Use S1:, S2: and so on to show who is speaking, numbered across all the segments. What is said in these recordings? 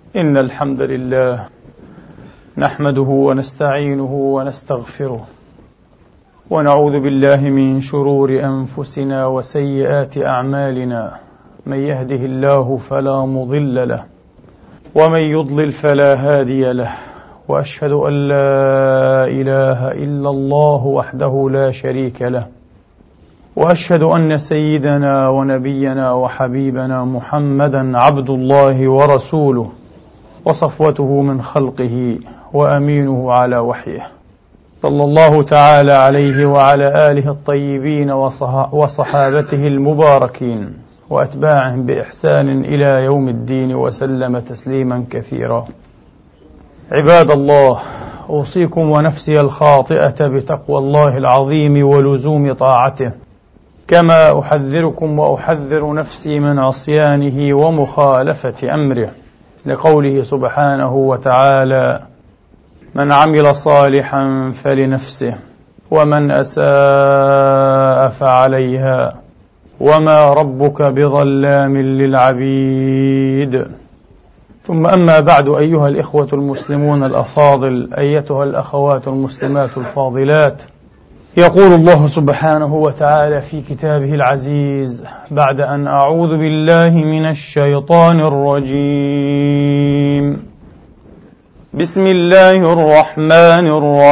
S1: إن الحمد لله نحمده ونستعينه ونستغفره ونعوذ بالله من شرور أنفسنا وسيئات أعمالنا، من يهده الله فلا مضل له ومن يضلل فلا هادي له، وأشهد أن لا إله إلا الله وحده لا شريك له، وأشهد أن سيدنا ونبينا وحبيبنا محمدا عبد الله ورسوله وصفوته من خلقه وأمينه على وحيه، صلى الله تعالى عليه وعلى آله الطيبين وصحابته المباركين وأتباعهم بإحسان إلى يوم الدين، وسلم تسليما كثيرا. عباد الله، أوصيكم ونفسي الخاطئة بتقوى الله العظيم ولزوم طاعته، كما أحذركم وأحذر نفسي من عصيانه ومخالفة أمره، لقوله سبحانه وتعالى: من عمل صالحا فلنفسه ومن أساء فعليها وما ربك بظلام للعبيد. ثم أما بعد، أيها الإخوة المسلمون الأفاضل، أيتها الأخوات المسلمات الفاضلات، يقول الله سبحانه وتعالى في كتابه العزيز بعد أن أعوذ بالله من الشيطان الرجيم: بسم الله الرحمن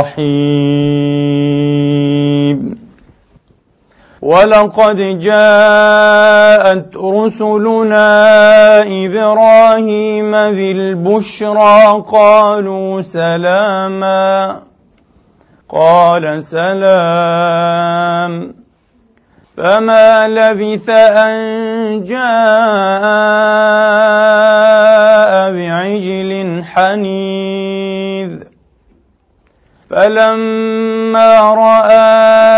S1: الرحيم: ولقد جاءت رسلنا إبراهيم بالبشرى قالوا سلاما، قال سلام، فما لبث أن جاء بعجل حنيذ، فلما رأى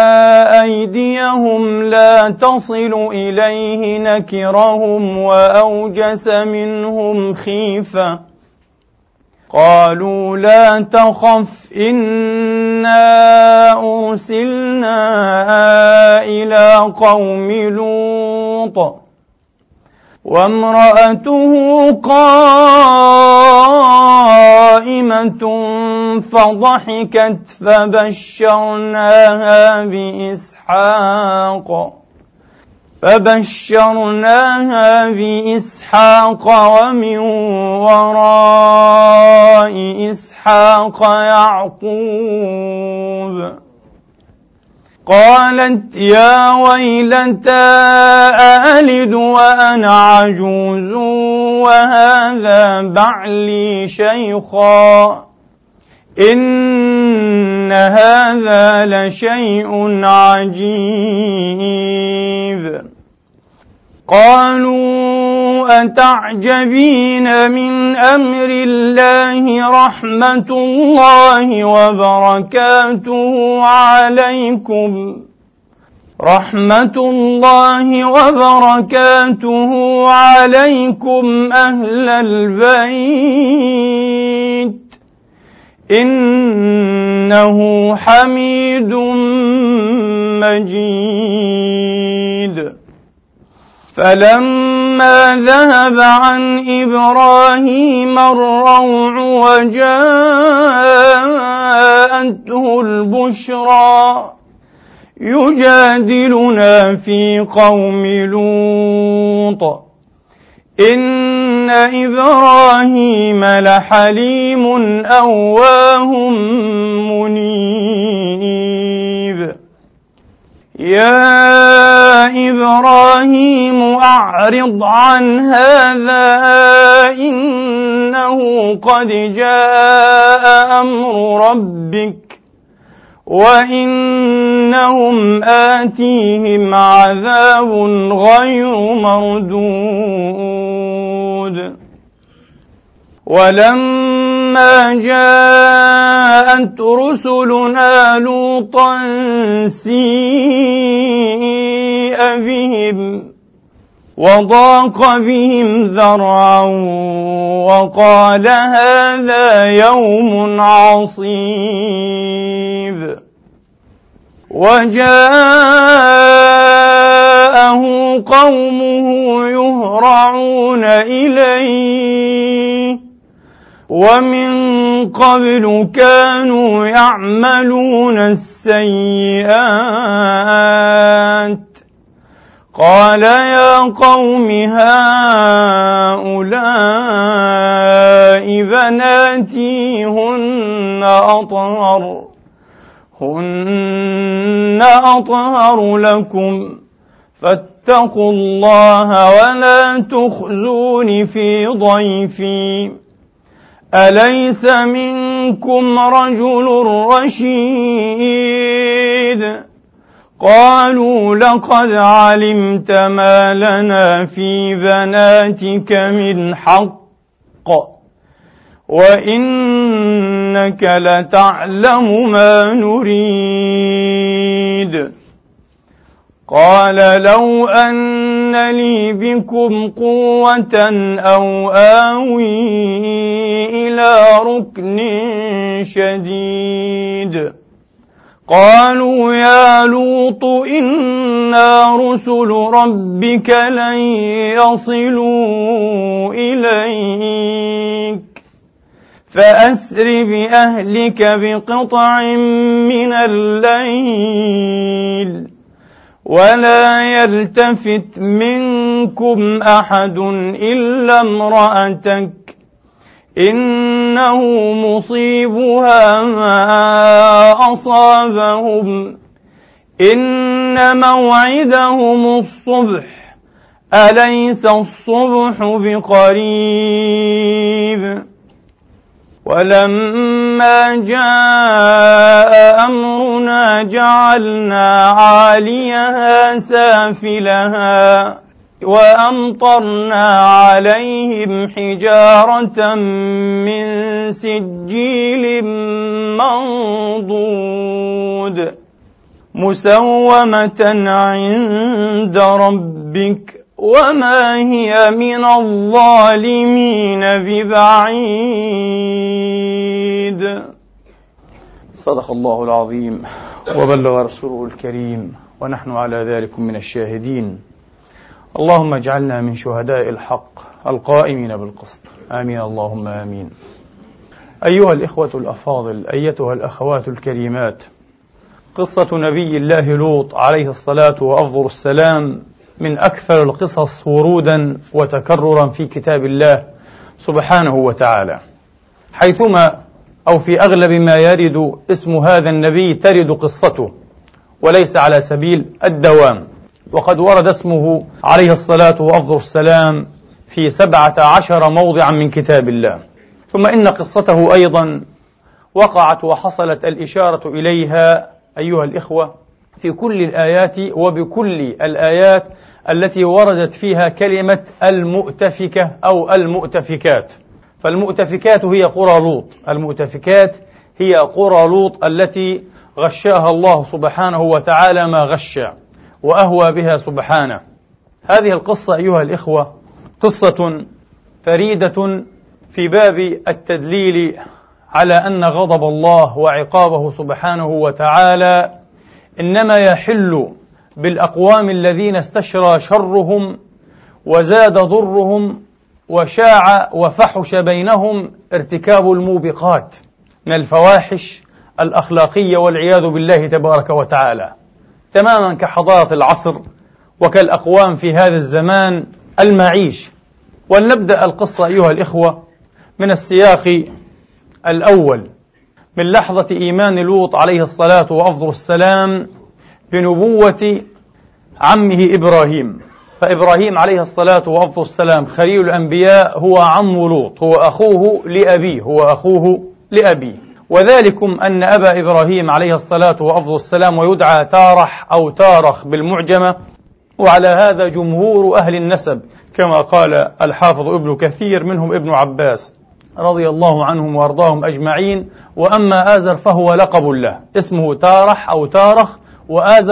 S1: أيديهم لا تصل إليه نكرهم وأوجس منهم خيفة، قالوا لا تخف إنا أرسلنا إلى قوم لوط وامرأته قائمة فضحكت فبشرناها بإسحاق ومن وراء إسحاق يعقوب. قالت يا ويلتى أألد وأنا عجوز وهذا بعلي شيخا، إن هذا لشيء عجيب. قالوا أتعجبين من أمر الله، رحمة الله وبركاته عليكم أهل البيت، إنه حميد مجيد. فلما ذهب عن إبراهيم الروع وجاءته البشرى يجادلنا في قوم لوط، إن إبراهيم لحليم أواه منيب. يا إبراهيم أعرض عن هذا إنه قد جاء أمر ربك وإنهم آتيهم عذاب غير مردود. ولما جاءت رسلنا لوطا سيء بهم وضاق بهم ذرعا وقال هذا يوم عصيب. وجاءه قومه يهرعون إليه ومن قبل كانوا يعملون السيئات قال يا قوم هؤلاء بناتي هن أطهر لكم فاتقوا الله ولا تخزون في ضيفي أليس منكم رجل رشيد قالوا لقد علمت ما لنا في بناتك من حق وإنك لتعلم ما نريد قال لو أن لي بكم قوة أو آوي إلى ركن شديد قالوا يا لوط إنا رسل ربك لن يصلوا إليك فأسر بأهلك بقطع من الليل ولا يلتفت منكم أحد إلا امرأتك إنه مصيبها ما أصابهم إن موعدهم الصبح أليس الصبح بقريب ولما جاء أمرنا جعلنا عاليها سافلها وأمطرنا عليهم حجارة من سجيل منضود مسومة عند ربك وما هي من الظالمين ببعيد. صدق الله العظيم وبلغ رسوله الكريم ونحن على ذلك من الشاهدين. اللهم اجعلنا من شهداء الحق القائمين بالقسط آمين اللهم آمين. أيها الإخوة الأفاضل، أيتها الأخوات الكريمات، قصة نبي الله لوط عليه الصلاة وأفضل السلام من أكثر القصص ورودا وتكررا في كتاب الله سبحانه وتعالى، حيثما أو في أغلب ما يرد اسم هذا النبي ترد قصته وليس على سبيل الدوام، وقد ورد اسمه عليه الصلاة وأفضل السلام في 17 موضعا من كتاب الله. ثم إن قصته أيضا وقعت وحصلت الإشارة إليها أيها الإخوة في كل الآيات وبكل الآيات التي وردت فيها كلمة المؤتفكة أو المؤتفكات. فالمؤتفكات هي قرى لوط، المؤتفكات هي قرى لوط التي غشاها الله سبحانه وتعالى ما غشى وأهوى بها سبحانه. هذه القصة أيها الإخوة قصة فريدة في باب التدليل على أن غضب الله وعقابه سبحانه وتعالى إنما يحل بالأقوام الذين استشرى شرهم وزاد ضرهم وشاع وفحش بينهم ارتكاب الموبقات من الفواحش الأخلاقية والعياذ بالله تبارك وتعالى، تماما كحضارة العصر وكالأقوام في هذا الزمان المعيش. ولنبدأ القصة أيها الإخوة من السياق الأول، من لحظة إيمان لوط عليه الصلاة وأفضل السلام بنبوة عمه إبراهيم. فإبراهيم عليه الصلاة وأفضل السلام خليل الأنبياء هو عم لوط، هو أخوه لأبيه، وذلكم أن أبا إبراهيم عليه الصلاة وأفضل السلام ويدعى تارح أو تارخ بالمعجمة، وعلى هذا جمهور أهل النسب كما قال الحافظ ابن كثير منهم ابن عباس رضي الله عنهم وأرضاهم أجمعين. وأما آزر فهو لقب له، اسمه تارح أو تارخ، وآزر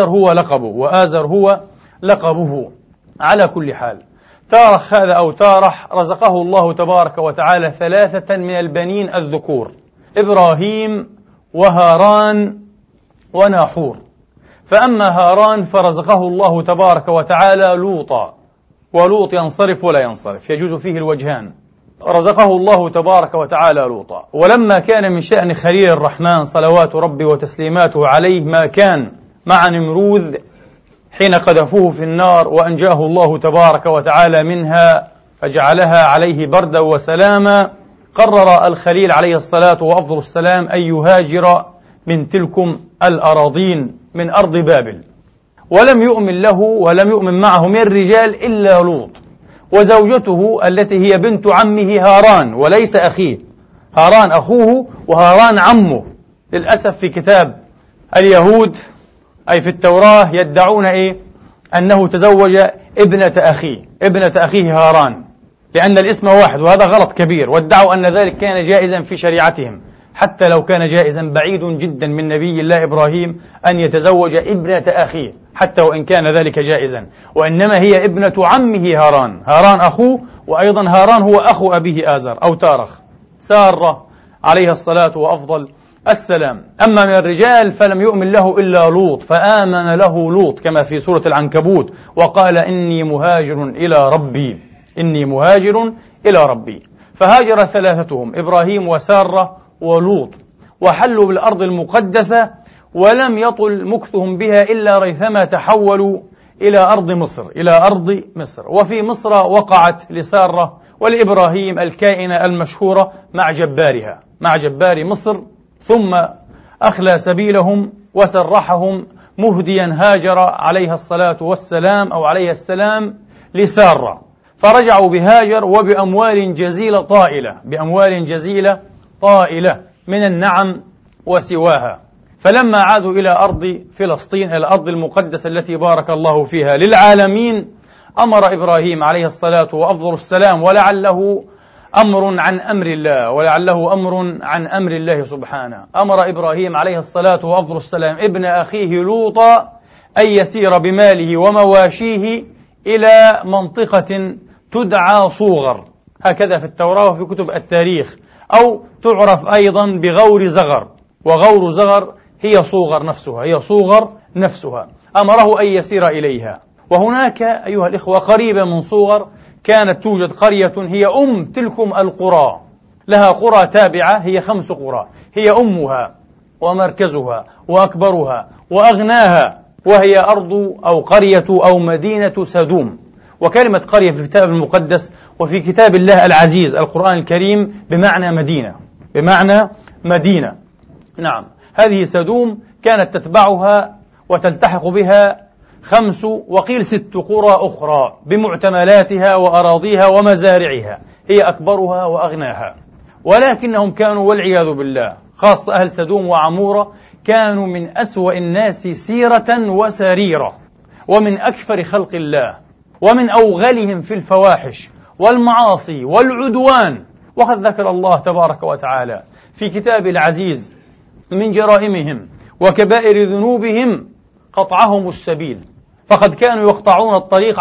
S1: هو لقبه. على كل حال تارخ هذا أو تارح رزقه الله تبارك وتعالى 3 من البنين الذكور، إبراهيم وهاران وناحور. فأما هاران فرزقه الله تبارك وتعالى لوطا، ولوط ينصرف ولا ينصرف، يجوز فيه الوجهان. رزقه الله تبارك وتعالى لوطا. ولما كان من شأن خليل الرحمن صلوات ربي وتسليماته عليه ما كان مع نمروذ حين قذفوه في النار وأنجاه الله تبارك وتعالى منها فجعلها عليه بردا وسلاما، قرر الخليل عليه الصلاة وأفضل السلام أن يهاجر من تلكم الأراضين من أرض بابل، ولم يؤمن له ولم يؤمن معه من الرجال إلا لوط وزوجته التي هي بنت عمه هاران وليس أخيه. هاران أخوه وهاران عمه. للأسف في كتاب اليهود أي في التوراة يدعون أنه تزوج ابنة أخيه هاران، لأن الاسم واحد، وهذا غلط كبير، وادعوا أن ذلك كان جائزا في شريعتهم. حتى لو كان جائزا بعيد جدا من نبي الله إبراهيم أن يتزوج ابنة أخيه، حتى وإن كان ذلك جائزا، وإنما هي ابنة عمه هاران. هاران أخوه، وأيضا هاران هو أخو أبيه آزر أو تارخ سارة عليها الصلاة وأفضل السلام. أما من الرجال فلم يؤمن له إلا لوط، فآمن له لوط كما في سورة العنكبوت وقال إني مهاجر إلى ربي. فهاجر ثلاثتهم إبراهيم وسارة ولوط وحلوا بالأرض المقدسة، ولم يطل مكثهم بها إلا ريثما تحولوا إلى أرض مصر. وفي مصر وقعت لسارة ولإبراهيم الكائنة المشهورة مع جبار مصر، ثم أخلى سبيلهم وسرحهم مهديا هاجر عليها الصلاة والسلام أو عليه السلام لسارة، فرجعوا بهاجر وبأموال جزيلة طائلة من النعم وسواها. فلما عادوا إلى أرض فلسطين، إلى الأرض المقدسة التي بارك الله فيها للعالمين، أمر إبراهيم عليه الصلاة وأفضل السلام، ولعله أمر عن أمر الله سبحانه، أمر إبراهيم عليه الصلاة وأفضل السلام ابن أخيه لوطا أن يسير بماله ومواشيه إلى منطقة تدعى صوغر، هكذا في التوراة وفي كتب التاريخ، أو تعرف أيضا بغور زغر، وغور زغر هي صوغر نفسها. أمره أن يسير إليها. وهناك أيها الإخوة قريبة من صوغر كانت توجد قرية هي تلكم القرى، لها قرى تابعة، هي 5 قرى، هي أمها ومركزها وأكبرها وأغناها، وهي أرض أو قرية أو مدينة سدوم. وكلمة قرية في الكتاب المقدس وفي كتاب الله العزيز القرآن الكريم بمعنى مدينة. نعم، هذه سدوم كانت تتبعها وتلتحق بها 5 وقيل 6 قرى أخرى بمعتملاتها وأراضيها ومزارعها، هي أكبرها وأغناها. ولكنهم كانوا والعياذ بالله، خاصة أهل سدوم وعمورة، كانوا من أسوأ الناس سيرة وسريرة، ومن أكثر خلق الله، ومن أوغلهم في الفواحش والمعاصي والعدوان. وقد ذكر الله تبارك وتعالى في كتاب العزيز من جرائمهم وكبائر ذنوبهم قطعهم السبيل، فقد كانوا يقطعون الطريق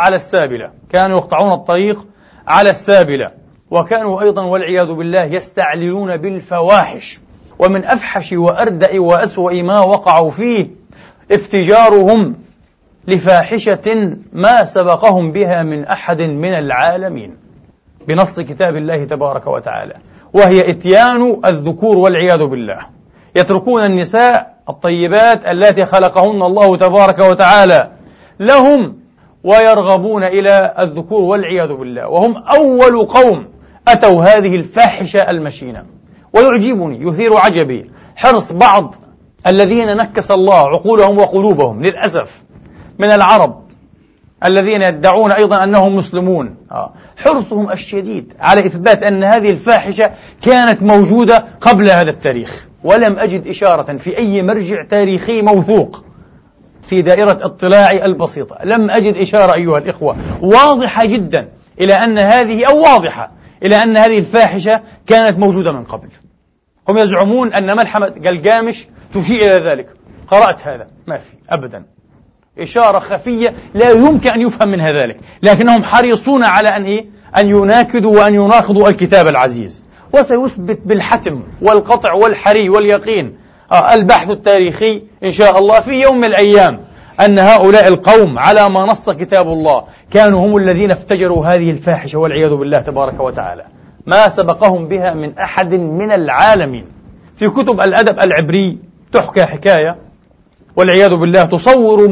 S1: على السابلة، وكانوا أيضا والعياذ بالله يستعللون بالفواحش. ومن أفحش وأردأ وأسوأ ما وقعوا فيه افتجارهم لفاحشة ما سبقهم بها من أحد من العالمين بنص كتاب الله تبارك وتعالى، وهي إتيان الذكور والعياذ بالله. يتركون النساء الطيبات التي خلقهن الله تبارك وتعالى لهم ويرغبون إلى الذكور والعياذ بالله، وهم أول قوم أتوا هذه الفاحشة المشينة. ويعجبني يثير عجبي حرص بعض الذين نكس الله عقولهم وقلوبهم للأسف من العرب الذين يدعون أيضا أنهم مسلمون، حرصهم الشديد على إثبات أن هذه الفاحشة كانت موجودة قبل هذا التاريخ. ولم أجد إشارة في أي مرجع تاريخي موثوق في دائرة اطلاعي البسيطة، لم أجد إشارة أيها الإخوة واضحة جدا إلى أن هذه الفاحشة كانت موجودة من قبل. هم يزعمون أن ملحمة قلقامش تشير إلى ذلك، قرأت هذا ما في أبدا إشارة خفية لا يمكن أن يفهم منها ذلك، لكنهم حريصون على أن يناكدوا وأن يناقضوا الكتاب العزيز. وسيثبت بالحتم والقطع والحري واليقين البحث التاريخي إن شاء الله في يوم من الأيام أن هؤلاء القوم على ما نص كتاب الله كانوا هم الذين افتجروا هذه الفاحشة والعياذ بالله تبارك وتعالى. ما سبقهم بها من أحد من العالمين. في كتب الأدب العبري تحكى حكاية والعياذ بالله تصور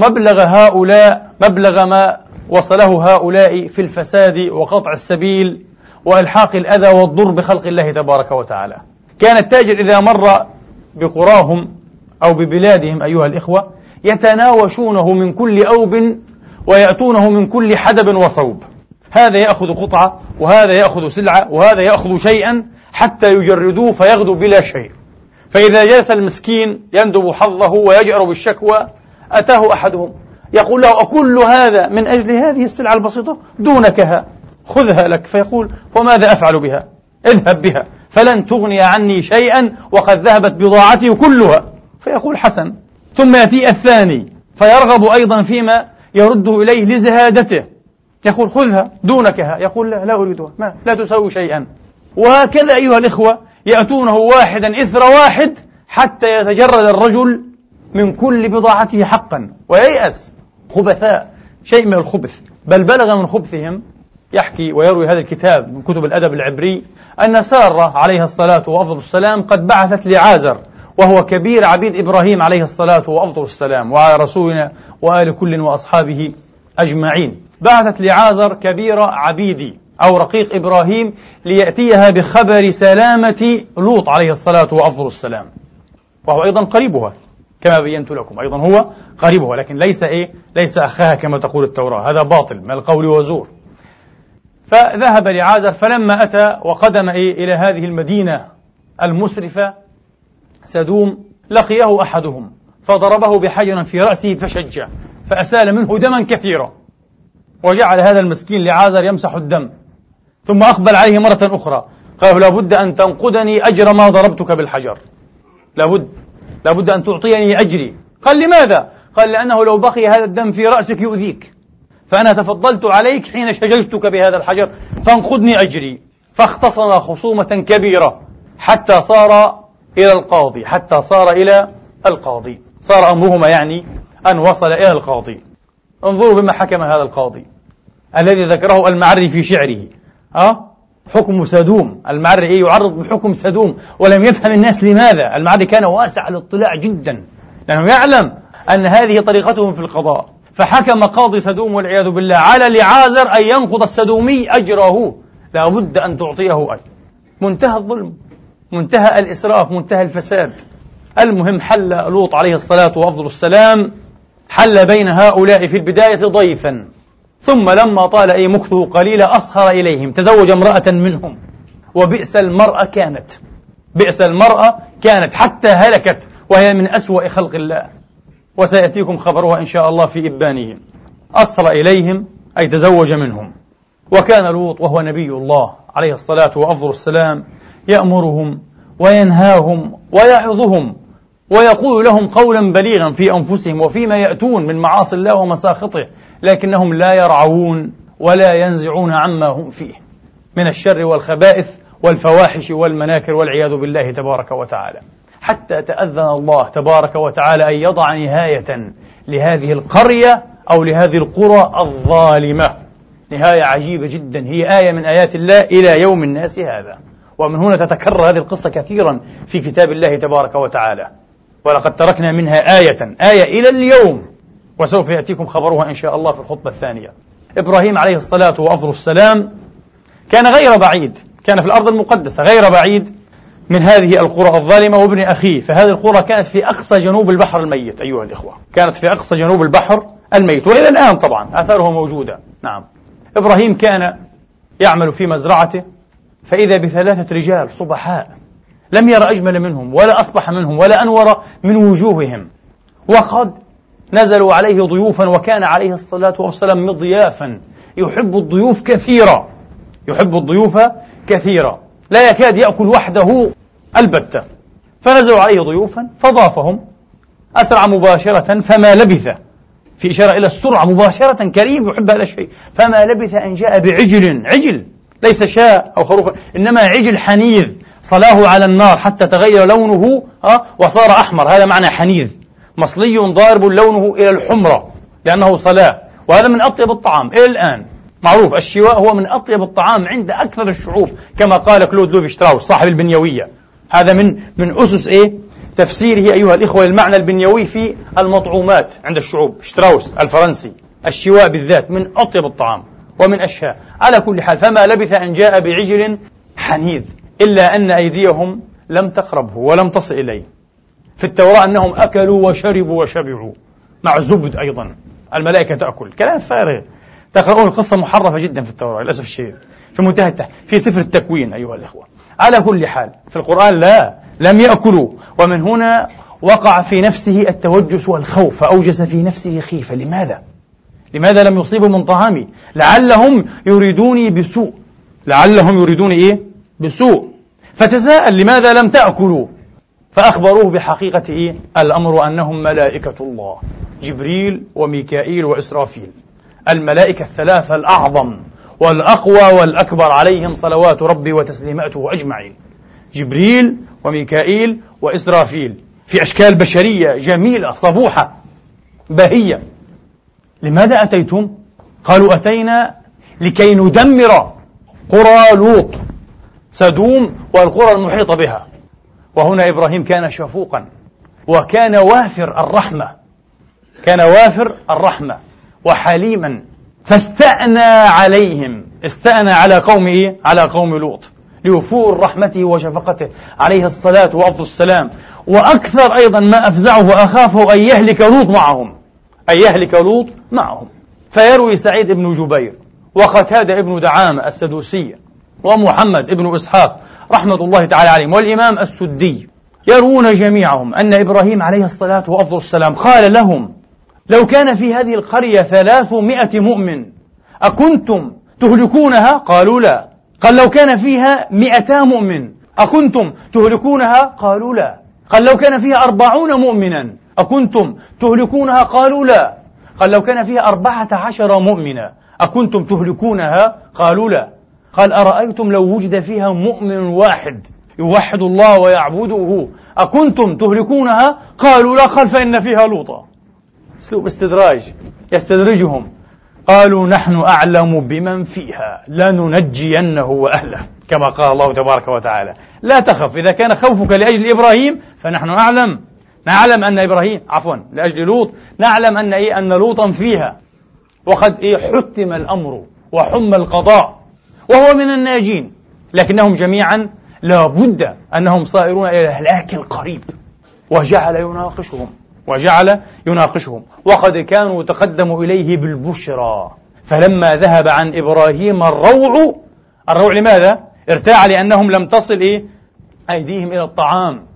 S1: مبلغ ما وصله هؤلاء في الفساد وقطع السبيل وإلحاق الأذى والضر بخلق الله تبارك وتعالى. كان التاجر إذا مر بقراهم أو ببلادهم أيها الإخوة يتناوشونه من كل أوب ويأتونه من كل حدب وصوب، هذا يأخذ قطعة وهذا يأخذ سلعة وهذا يأخذ شيئا حتى يجردوه فيغدو بلا شيء. فإذا جلس المسكين يندب حظه ويجأر بالشكوى أتاه أحدهم يقول له: أكل هذا من أجل هذه السلعة البسيطة؟ دونكها، خذها لك. فيقول: وماذا أفعل بها؟ اذهب بها فلن تغني عني شيئا وقد ذهبت بضاعتي كلها. فيقول: حسن. ثم يأتي الثاني فيرغب أيضا فيما يرده إليه لزهادته، يقول: خذها دونكها. يقول: لا أريدها، لا تسوي شيئا. وهكذا أيها الإخوة يأتونه واحدا إثر واحد حتى يتجرد الرجل من كل بضاعته حقا وييأس. خبثاء، شيء من الخبث، بل بلغ من خبثهم. يحكي ويروي هذا الكتاب من كتب الأدب العبري أن سارة عليها الصلاة وأفضل السلام قد بعثت لعازر، وهو كبير عبيد إبراهيم عليه الصلاة وأفضل السلام وعلى رسولنا وآل كل وأصحابه أجمعين. بعثت لعازر كبير عبيدي أو رقيق إبراهيم ليأتيها بخبر سلامة لوط عليه الصلاة وأفضل السلام، وهو أيضا قريبها كما بينت لكم، أيضا هو قريبها، لكن ليس أخاها كما تقول التوراة، هذا باطل من القول وزور. فذهب لعازر، فلما أتى وقدم إلى هذه المدينة المسرفة سدوم لقيه أحدهم فضربه بحجر في رأسه فشجه فأسال منه دما كثيرا، وجعل هذا المسكين لعازر يمسح الدم، ثم أقبل عليه مرة أخرى قال: لابد أن تنقدني أجر ما ضربتك بالحجر، لابد أن تعطيني أجري. قال: لماذا؟ قال: لأنه لو بقي هذا الدم في رأسك يؤذيك، فأنا تفضلت عليك حين شججتك بهذا الحجر فانقدني أجري. فاختصم خصومة كبيرة حتى صار إلى القاضي، صار أمرهما يعني أن وصل إلى القاضي. انظروا بما حكم هذا القاضي الذي ذكره المعري في شعره، حكم سدوم. المعري يعرض بحكم سدوم، ولم يفهم الناس لماذا. المعري كان واسع الاطلاع جدا، لأنه يعلم أن هذه طريقتهم في القضاء. فحكم قاضي سدوم والعياذ بالله على لعازر أن ينقض السدومي أجره، لا بد أن تعطيه أجر. منتهى الظلم، منتهى الإسراف، منتهى الفساد. المهم حل لوط عليه الصلاة وأفضل السلام، حل بين هؤلاء في البداية ضيفا، ثم لما طال مكثه قليلا أصهر إليهم، تزوج امرأة منهم، وبئس المرأة كانت حتى هلكت، وهي من أسوأ خلق الله، وسيأتيكم خبرها إن شاء الله في إبانهم. أصهر إليهم أي تزوج منهم. وكان لوط وهو نبي الله عليه الصلاة وأفضل السلام يأمرهم وينهاهم ويعظهم ويقول لهم قولا بليغا في أنفسهم وفيما يأتون من معاصي الله ومساخطه، لكنهم لا يرعون ولا ينزعون عما هم فيه من الشر والخبائث والفواحش والمناكر والعياذ بالله تبارك وتعالى، حتى تأذن الله تبارك وتعالى أن يضع نهاية لهذه القرية أو لهذه القرى الظالمة. نهاية عجيبة جدا، هي آية من آيات الله إلى يوم الناس هذا. ومن هنا تتكرر هذه القصة كثيرا في كتاب الله تبارك وتعالى، ولقد تركنا منها آية إلى اليوم، وسوف يأتيكم خبرها إن شاء الله في الخطبة الثانية. إبراهيم عليه الصلاة وأفضل السلام كان غير بعيد، كان في الأرض المقدسة غير بعيد من هذه القرى الظالمة وابن أخيه. فهذه القرى كانت في أقصى جنوب البحر الميت أيها الإخوة، كانت في أقصى جنوب البحر الميت، وإلى الآن طبعا آثاره موجودة. نعم. إبراهيم كان يعمل في مزرعته، فإذا بثلاثة رجال صبحاء لم ير أجمل منهم ولا أصبح منهم ولا أنور من وجوههم، وقد نزلوا عليه ضيوفا، وكان عليه الصلاة والسلام مضيافا يحب الضيوف كثيرا، لا يكاد يأكل وحده البتة. فنزلوا عليه ضيوفا فضافهم، أسرع مباشرة فما لبث، في إشارة إلى السرعة مباشرة، كريم يحب هذا الشيء، فما لبث أن جاء عجل ليس شاء أو خروف، إنما عجل حنيذ صلاه على النار حتى تغير لونه وصار أحمر، هذا معنى حنيذ، مصلي ضارب لونه إلى الحمرة لأنه صلاه، وهذا من أطيب الطعام إلى الآن، معروف الشواء هو من أطيب الطعام عند أكثر الشعوب، كما قال كلود لوفي شتراوس صاحب البنيوية. هذا من أسس تفسيره أيها الإخوة المعنى البنيوي في المطعومات عند الشعوب. شتراوس الفرنسي الشواء بالذات من أطيب الطعام ومن أشهى. على كل حال، فما لبث أن جاء بعجل حنيذ، إلا أن أيديهم لم تقربه ولم تصل إليه. في التوراة أنهم أكلوا وشربوا وشبعوا مع زبد أيضا، الملائكة تأكل. كلام فارغ. تقرؤون القصة محرفة جدا في التوراة للأسف الشديد، في منتهى في سفر التكوين أيها الإخوة. على كل حال في القرآن لا، لم يأكلوا. ومن هنا وقع في نفسه التوجس والخوف، فأوجس في نفسه خيفة. لماذا لم يصيبوا من طعامي؟ لعلهم يريدوني بسوء، لعلهم يريدوني بسوء. فتساءل لماذا لم تأكلوا؟ فأخبروه بحقيقة الأمر أنهم ملائكة الله، جبريل وميكائيل وإسرافيل، الملائكة الثلاثة الأعظم والأقوى والأكبر عليهم صلوات ربي وتسليماته أجمعين. جبريل وميكائيل وإسرافيل في أشكال بشرية جميلة صبوحة بهية. لماذا أتيتم؟ قالوا أتينا لكي ندمر قرى لوط، سدوم والقرى المحيطة بها. وهنا إبراهيم كان شفوقا وكان وافر الرحمة، كان وافر الرحمة وحليما، فاستأنى عليهم، استأنى على قومه، على قوم لوط، لوفور رحمته وشفقته عليه الصلاة وأفضل السلام. وأكثر أيضا ما أفزعه وأخافه أن يهلك لوط معهم، أن يهلك لوط معهم. فيروي سعيد بن جبير وقتادة ابن دعامة السدوسي ومحمد ابن إسحاق رحمة الله تعالى عليهم والإمام السدي يروون جميعهم أن إبراهيم عليه الصلاة وأفضل السلام قال لهم: لو كان في هذه القرية 300 مؤمن أكنتم تهلكونها؟ قالوا لا. قال: لو كان فيها 200 مؤمن أكنتم تهلكونها؟ قالوا لا. قال: لو كان فيها 40 مؤمنا أكنتم تهلكونها؟ قالوا لا. قال: لو كان فيها 14 مؤمنا أكنتم تهلكونها؟ قالوا لا. قال: أرأيتم لو وجد فيها مؤمن واحد يوحد الله ويعبده أكنتم تهلكونها؟ قالوا لا. قال: فإن فيها لوطا. اسلوب استدراج يستدرجهم. قالوا: نحن أعلم بمن فيها لننجينه وأهله، كما قال الله تبارك وتعالى: لا تخف، إذا كان خوفك لأجل إبراهيم فنحن نعلم أن إبراهيم لأجل لوط، نعلم أن لوطا فيها، وقد حتم الأمر وحم القضاء وهو من الناجين، لكنهم جميعا لا بد أنهم صائرون إلى الهلاك القريب. وجعل يناقشهم وقد كانوا تقدموا إليه بالبشرى. فلما ذهب عن إبراهيم الروع لماذا؟ ارتاع لأنهم لم تصل أيديهم إلى الطعام،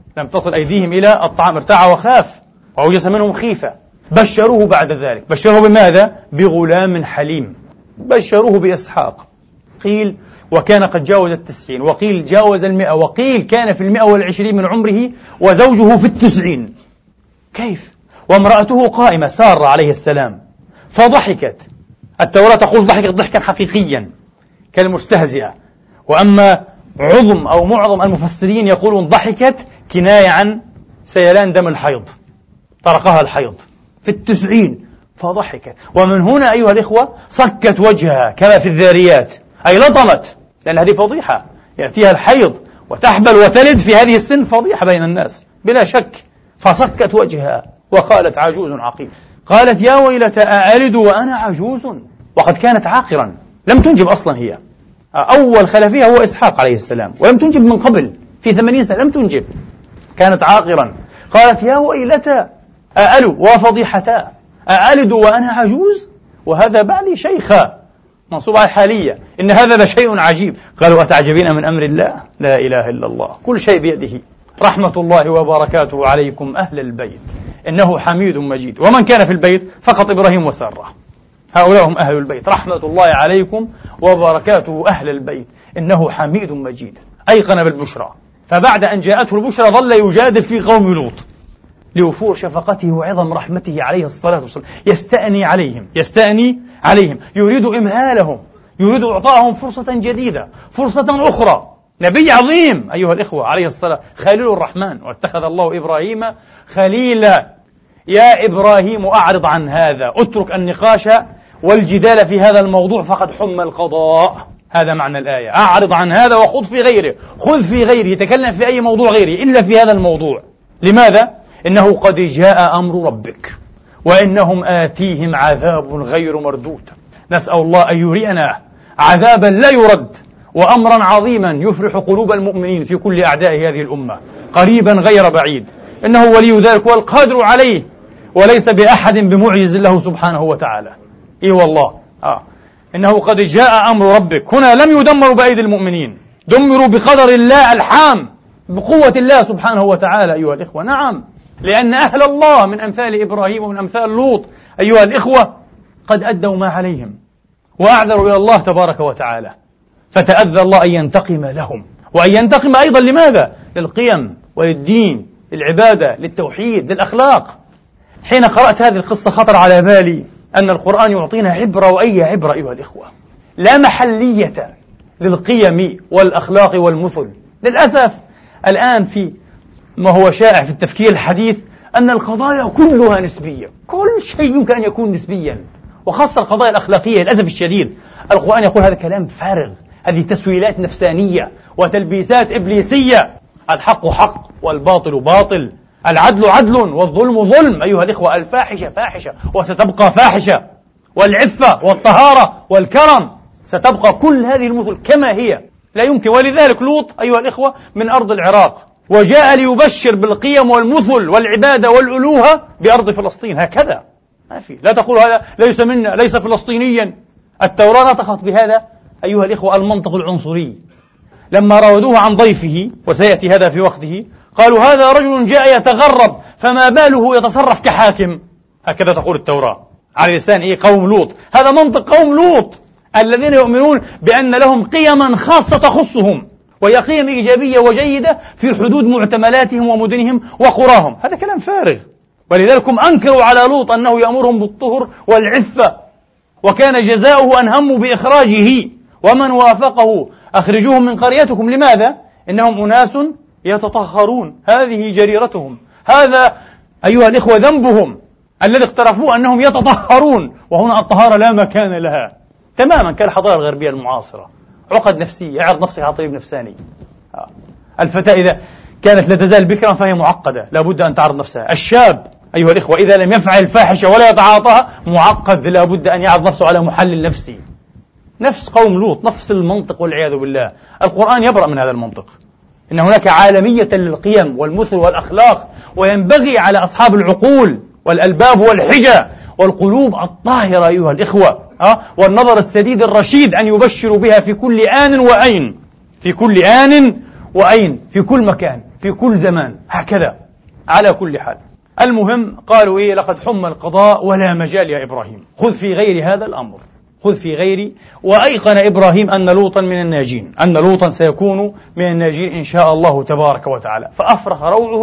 S1: ارتاع وخاف وأوجس منهم خيفة. بشروه بعد ذلك، بشروه بماذا؟ بغلام حليم، بشروه بإسحاق. قيل وكان قد جاوز 90، وقيل جاوز 100، وقيل كان في 120 من عمره وزوجه في 90. كيف؟ وامرأته قائمة سارة عليه السلام، فضحكت. التوراة تقول ضحكت ضحكا حقيقيا كالمستهزئة، وأما معظم المفسرين يقولون ضحكت كناية عن سيلان دم الحيض، طرقها الحيض في 90 فضحكت. ومن هنا أيها الإخوة صكت وجهها كما في الذاريات، أي لطمت، لأن هذه فضيحة، يأتيها الحيض وتحبل وتلد في هذه السن، فضيحة بين الناس بلا شك. فصكت وجهها وقالت: عجوز عقيم. قالت: يا ويلتى أألد وأنا عجوز؟ وقد كانت عاقرا، لم تنجب أصلا. هي أول خلفها هو إسحاق عليه السلام، ولم تنجب من قبل في 80 سنة، لم تنجب، كانت عاقرا. قالت: يا ويلتى أألد وفضيحتا أألد وأنا عجوز وهذا بعلي شيخا، منصوبة حالية، إن هذا لشيء عجيب. قالوا: أتعجبين من أمر الله؟ لا إله إلا الله، كل شيء بيده. رحمة الله وبركاته عليكم أهل البيت إنه حميد مجيد. ومن كان في البيت فقط إبراهيم وسارة، هؤلاء هم أهل البيت. رحمة الله عليكم وبركاته أهل البيت إنه حميد مجيد. أيقن بالبشرى، فبعد أن جاءته البشرى ظل يجادل في قوم لوط لوفور شفقته وعظم رحمته عليه الصلاة والسلام. يستأني عليهم، يريد إمهالهم، يريد إعطائهم فرصة جديدة، فرصة أخرى. نبي عظيم أيها الإخوة عليه الصلاة، خليل الرحمن، واتخذ الله إبراهيم خليلا. يا إبراهيم أعرض عن هذا، اترك النقاش والجدال في هذا الموضوع فقد حم القضاء. هذا معنى الآية. أعرض عن هذا وخذ في غيره، خذ في غيره، تكلم في أي موضوع غيره إلا في هذا الموضوع. لماذا؟ إنه قد جاء أمر ربك وإنهم آتيهم عذاب غير مردود. نسأل الله أن يرينا عذابا لا يرد وأمرا عظيما يفرح قلوب المؤمنين في كل أعداء هذه الأمة قريبا غير بعيد، إنه ولي ذلك والقادر عليه، وليس بأحد بمعجز له سبحانه وتعالى. إيه والله إنه قد جاء أمر ربك. هنا لم يدمروا بأيدي المؤمنين، دمروا بقدر الله الحام، بقوة الله سبحانه وتعالى أيها الإخوة. نعم، لأن أهل الله من أمثال إبراهيم ومن أمثال لوط أيها الإخوة قد أدوا ما عليهم وأعذروا إلى الله تبارك وتعالى، فتأذى الله أن ينتقم لهم، وأن ينتقم أيضا لماذا؟ للقيم وللدين، للعبادة، للتوحيد، للأخلاق. حين قرأت هذه القصة خطر على بالي أن القرآن يعطينا عبرة، وأي عبرة أيها الإخوة. لا محلية للقيم والأخلاق والمثل. للأسف الآن في ما هو شائع في التفكير الحديث أن القضايا كلها نسبية، كل شيء يمكن أن يكون نسبيا، وخاصة القضايا الأخلاقية. للأسف الشديد القرآن يقول هذا كلام فارغ، هذه تسويلات نفسانية وتلبيسات إبليسية. الحق حق والباطل باطل، العدل عدل والظلم ظلم أيها الإخوة. الفاحشة فاحشة وستبقى فاحشة، والعفة والطهارة والكرم ستبقى، كل هذه المثل كما هي لا يمكن. ولذلك لوط أيها الإخوة من أرض العراق، وجاء ليبشر بالقيم والمثل والعبادة والألوهة بأرض فلسطين. هكذا ما في، لا تقول هذا ليس منا، ليس فلسطينيا. التوراة نطقت بهذا أيها الإخوة المنطق العنصري. لما راودوه عن ضيفه، وسيأتي هذا في وقته، قالوا هذا رجل جاء يتغرب فما باله يتصرف كحاكم. هكذا تقول التوراة على لسان قوم لوط. هذا منطق قوم لوط الذين يؤمنون بأن لهم قيما خاصة تخصهم، وهي قيم إيجابية وجيدة في حدود معتملاتهم ومدنهم وقراهم. هذا كلام فارغ. ولذلك أنكروا على لوط أنه يأمرهم بالطهر والعفة، وكان جزاؤه أن هموا بإخراجه ومن وافقه. أخرجوهم من قريتكم. لماذا؟ إنهم أناس يتطهرون، هذه جريرتهم، هذا أيها الإخوة ذنبهم الذي اقترفوه أنهم يتطهرون. وهنا الطهارة لا مكان لها تماما كالحضارة الغربية المعاصرة. عقد نفسية، يعرض نفسه على طبيب نفساني. الفتاة إذا كانت لا تزال بكرا فهي معقدة، لا بد أن تعرض نفسها. الشاب أيها الإخوة إذا لم يفعل الفاحشة ولا يتعاطاها معقد، لا بد أن يعرض نفسه على محلل نفسي. نفس قوم لوط، نفس المنطق والعياذ بالله. القرآن يبرأ من هذا المنطق، إن هناك عالمية للقيم والمثل والأخلاق، وينبغي على أصحاب العقول والألباب والحجة والقلوب الطاهرة أيها الإخوة والنظر السديد الرشيد أن يبشروا بها في كل آن وأين، في كل آن وأين، في كل مكان، في كل زمان. هكذا على كل حال. المهم قالوا لقد حم القضاء ولا مجال يا إبراهيم، خذ في غير هذا الأمر، خذ في غيري. وأيقن إبراهيم أن لوطا من الناجين، أن لوطا سيكون من الناجين إن شاء الله تبارك وتعالى. فأفرخ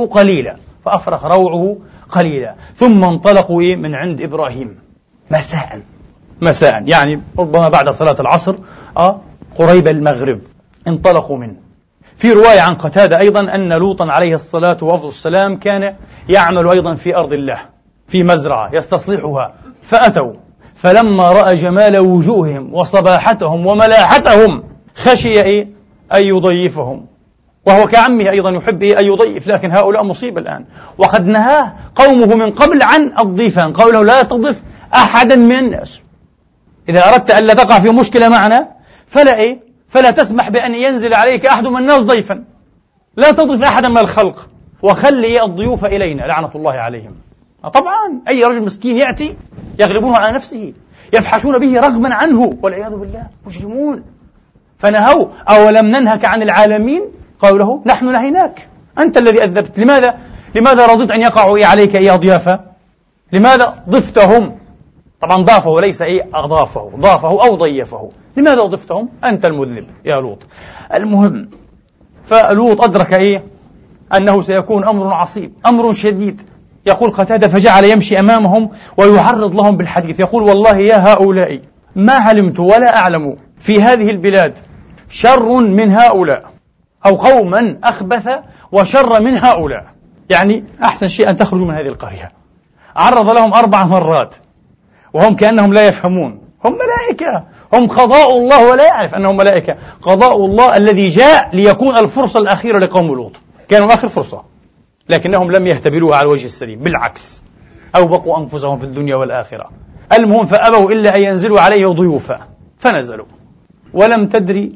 S1: روعه قليلا ثم انطلقوا من عند إبراهيم مساء يعني ربما بعد صلاة العصر قريب المغرب انطلقوا منه. في رواية عن قتادة أيضا أن لوطا عليه الصلاة والسلام كان يعمل أيضا في أرض الله في مزرعة يستصلحها، فأتوا فلما رأى جمال وجوههم وصباحتهم وملاحتهم خشي أن يضيفهم، وهو كعمه أيضا يحب أن يضيف، لكن هؤلاء مصيبة الآن. وقد نهاه قومه من قبل عن الضيفان، قالوا له لا تضف أحدا من الناس، إذا أردت أن لا تقع في مشكلة معنا فلا تسمح بأن ينزل عليك أحد من الناس ضيفا، لا تضف أحدا من الخلق، وخلي الضيوف إلينا لعنة الله عليهم. طبعا أي رجل مسكين يأتي يغلبونه على نفسه، يفحشون به رغما عنه والعياذ بالله، مجرمون. فنهوا أولم ننهك عن العالمين؟ قالوا له نحن نهيناك، أنت الذي أذبت. لماذا رضيت أن يقعوا عليك ضيافة؟ لماذا ضفتهم؟ طبعا ضافه وليس أضافه، ضافه أو ضيفه. لماذا ضفتهم؟ أنت المذنب يا لوط. المهم فلوط أدرك أنه سيكون أمر عصيب، أمر شديد. يقول قتادة فجعل يمشي أمامهم ويعرض لهم بالحديث، يقول والله يا هؤلاء ما علمت ولا أعلم في هذه البلاد شر من هؤلاء، أو قوما أخبث وشر من هؤلاء، يعني أحسن شيء أن تخرجوا من هذه القرية. عرض لهم 4 مرات وهم كأنهم لا يفهمون، هم ملائكة، هم قضاء الله ولا يعرف أنهم ملائكة. قضاء الله الذي جاء ليكون الفرصة الأخيرة لقوم لوط، كانوا آخر فرصة، لكنهم لم يهتبروها على الوجه السليم، بالعكس أوبقوا أنفسهم في الدنيا والآخرة. المهم فأبوا إلا أن ينزلوا عليه ضيوفا، فنزلوا ولم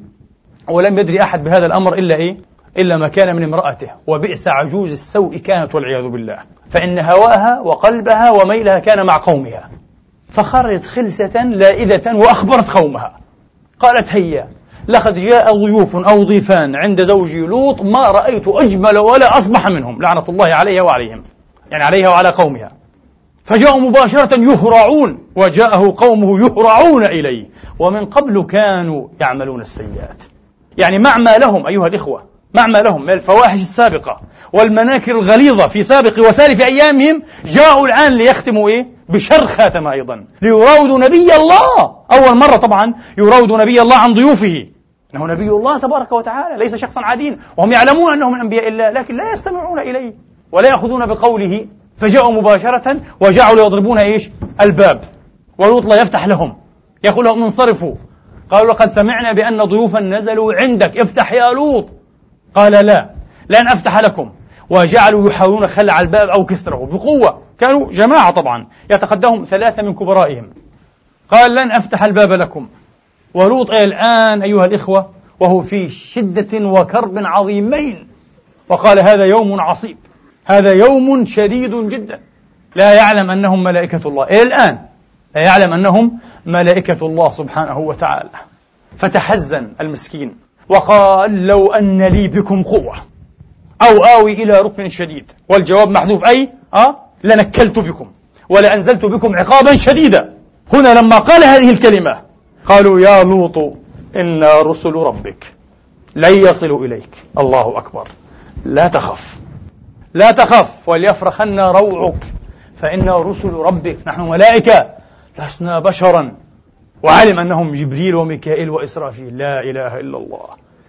S1: يدري أحد بهذا الأمر إلا ما كان من امرأته، وبئس عجوز السوء كانت والعياذ بالله، فإن هواها وقلبها وميلها كان مع قومها، فخرجت خلسة لائذة وأخبرت قومها قالت هيا لقد جاء ضيوف أو ضيفان عند زوجي لوط ما رأيت أجمل ولا أصبح منهم، لعنة الله عليها وعليهم، يعني عليها وعلى قومها. فجاءوا مباشرة يهرعون، وجاءه قومه يهرعون إليه، ومن قبل كانوا يعملون السيئات. يعني معمى لهم أيها الإخوة، معمى لهم من الفواحش السابقة والمناكر الغليظة في سابق وسالف أيامهم، جاءوا الآن ليختموا بشر خاتمة أيضا، ليراودوا نبي الله. أول مرة طبعا يراودوا نبي الله عن ضيوفه، إنه نبي الله تبارك وتعالى ليس شخصا عاديا، وهم يعلمون أنه من أنبياء الله، لكن لا يستمعون إليه ولا يأخذون بقوله. فجاءوا مباشرة وجعلوا يضربون الباب، ولوط لا يفتح لهم، يقول لهم انصرفوا. قالوا لقد سمعنا بأن ضيوفا نزلوا عندك، افتح يا لوط. قال لا، لن أفتح لكم. وجعلوا يحاولون خلع الباب أو كسره بقوة، كانوا جماعة طبعا يتقدمهم 3 من كبرائهم. قال لن أفتح الباب لكم. ولوط الآن أيها الإخوة وهو في شدة وكرب عظيمين، وقال هذا يوم عصيب، هذا يوم شديد جدا، لا يعلم أنهم ملائكة الله، إلى الآن لا يعلم أنهم ملائكة الله سبحانه وتعالى. فتحزن المسكين وقال لو أن لي بكم قوة أو آوي إلى ركن شديد، والجواب محذوف، أي لنكلت بكم ولأنزلت بكم عقابا شديدا. هنا لما قال هذه الكلمة قالوا يا لوط إنا رسل ربك لن يصلوا إليك. الله أكبر، لا تخف لا تخف وليفرخن روعك فإنا رسل ربك، نحن ملائكة لسنا بشرا. وعلم أنهم جبريل وميكائيل وإسرافيل، لا إله إلا الله.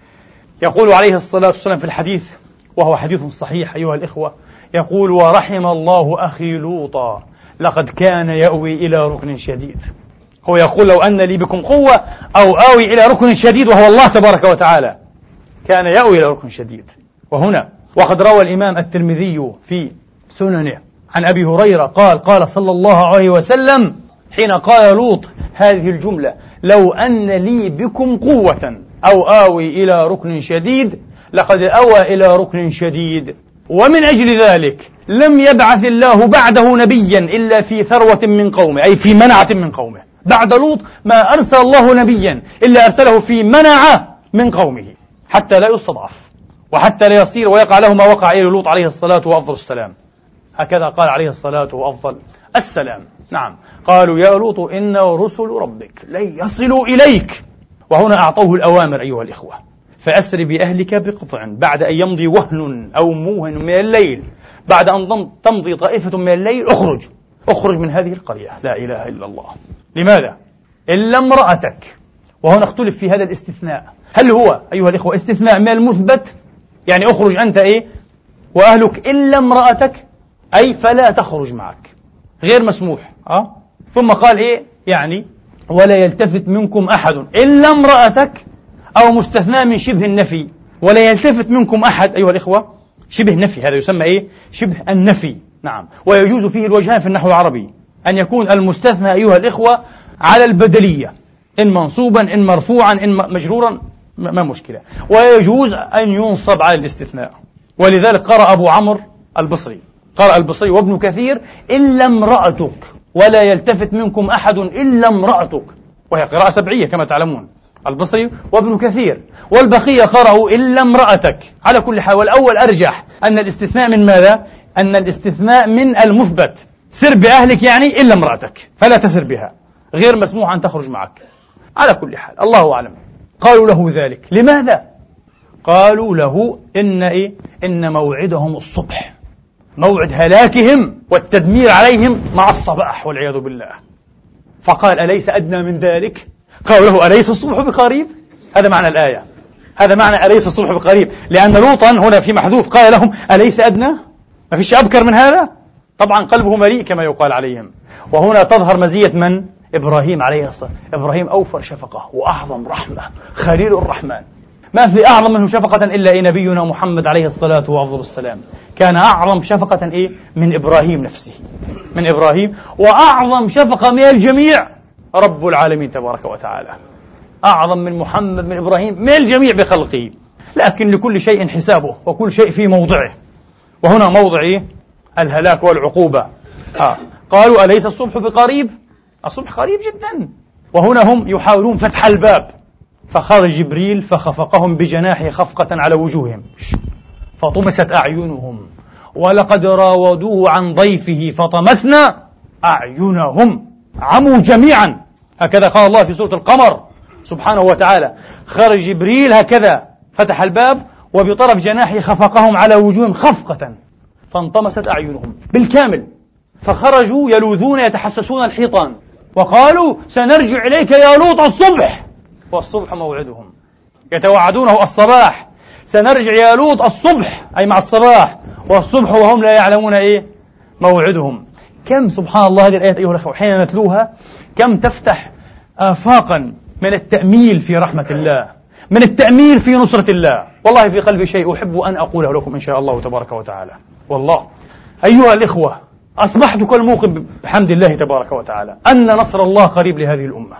S1: يقول عليه الصلاة والسلام في الحديث، وهو حديث صحيح أيها الإخوة، يقول ورحم الله أخي لوطا لقد كان يأوي إلى ركن شديد. هو يقول لو أن لي بكم قوة أو آوي إلى ركن شديد، وهو الله تبارك وتعالى، كان يأوي إلى ركن شديد. وهنا وقد روى الإمام الترمذي في سننه عن أبي هريرة قال صلى الله عليه وسلم حين قال لوط هذه الجملة لو أن لي بكم قوة أو آوي إلى ركن شديد، لقد أوى إلى ركن شديد، ومن أجل ذلك لم يبعث الله بعده نبيا إلا في ثروة من قومه، أي في منعة من قومه. بعد لوط ما أرسل الله نبيا إلا أرسله في منعة من قومه، حتى لا يستضعف وحتى لا يصير ويقع له ما وقع إلى لوط عليه الصلاة وأفضل السلام. هكذا قال عليه الصلاة وأفضل السلام. نعم، قالوا يا لوط إنا رسل ربك لن يصلوا إليك. وهنا أعطوه الأوامر أيها الإخوة، فأسر بأهلك بقطع بعد أن يمضي وهن أو موهن من الليل، بعد أن تمضي طائفة من الليل اخرج من هذه القرية. لا إله إلا الله. لماذا؟ إلا امرأتك. وهنا اختلف في هذا الاستثناء، هل هو أيها الإخوة استثناء من المثبت، يعني اخرج أنت وأهلك إلا امرأتك، أي فلا تخرج معك، غير مسموح. ثم قال يعني ولا يلتفت منكم أحد إلا امرأتك، أو مستثنى من شبه النفي، ولا يلتفت منكم أحد أيها الإخوة شبه نفي، هذا يسمى شبه النفي. نعم، ويجوز فيه الوجهان في النحو العربي، أن يكون المستثنى أيها الإخوة على البدلية، إن منصوبا إن مرفوعا إن مجرورا ما مشكلة، ويجوز أن ينصب على الاستثناء. ولذلك قرأ أبو عمرو البصري وابن كثير إلا امرأتك، ولا يلتفت منكم أحد إلا امرأتك، وهي قراءة سبعية كما تعلمون، البصري وابن كثير، والبقية قرأوا إلا امرأتك. على كل حال، والأول أرجح أن الاستثناء من ماذا؟ أن الاستثناء من المثبت، سر بأهلك يعني إلا امرأتك، فلا تسر بها، غير مسموح أن تخرج معك. على كل حال الله أعلم. قالوا له ذلك، لماذا؟ قالوا له إن موعدهم الصبح، موعد هلاكهم والتدمير عليهم مع الصباح والعياذ بالله. فقال أليس أدنى من ذلك؟ قالوا له أليس الصبح بقريب؟ هذا معنى الآية، هذا معنى أليس الصبح بقريب، لأن لوطا هنا في محذوف قال لهم أليس أدنى؟ ما فيش أبكر من هذا؟ طبعا قلبه مليء كما يقال عليهم. وهنا تظهر مزية من؟ إبراهيم عليه الصلاة، إبراهيم أوفر شفقة وأعظم رحمة، خليل الرحمن، ما في أعظم منه شفقة إلا نبينا محمد عليه الصلاة وأفضل السلام. كان أعظم شفقة من إبراهيم نفسه، من إبراهيم، وأعظم شفقة من الجميع رب العالمين تبارك وتعالى، أعظم من محمد من إبراهيم من الجميع بخلقه. لكن لكل شيء حسابه وكل شيء في موضعه، وهنا موضع الهلاك والعقوبة. قالوا أليس الصبح بقريب؟ الصبح قريب جدا. وهنا هم يحاولون فتح الباب، فخرج جبريل فخفقهم بجناحه خفقة على وجوههم فطمست أعينهم، ولقد راودوه عن ضيفه فطمسنا أعينهم، عموا جميعا. هكذا قال الله في سورة القمر سبحانه وتعالى. خرج جبريل هكذا فتح الباب وبطرف جناحه خفقهم على وجوههم خفقة فانطمست أعينهم بالكامل، فخرجوا يلوذون يتحسسون الحيطان وقالوا سنرجع إليك يا لوط الصبح، والصبح موعدهم، يتوعدونه الصباح، سنرجع يا لوط الصبح أي مع الصباح، والصبح وهم لا يعلمون موعدهم. كم سبحان الله هذه الآيات أيها الأخوة حين نتلوها كم تفتح آفاقا من التأميل في رحمة الله، من التأميل في نصرة الله. والله في قلبي شيء أحب أن أقوله لكم إن شاء الله تبارك وتعالى. والله أيها الإخوة أصبحت كالموقن بحمد الله تبارك وتعالى أن نصر الله قريب لهذه الأمة.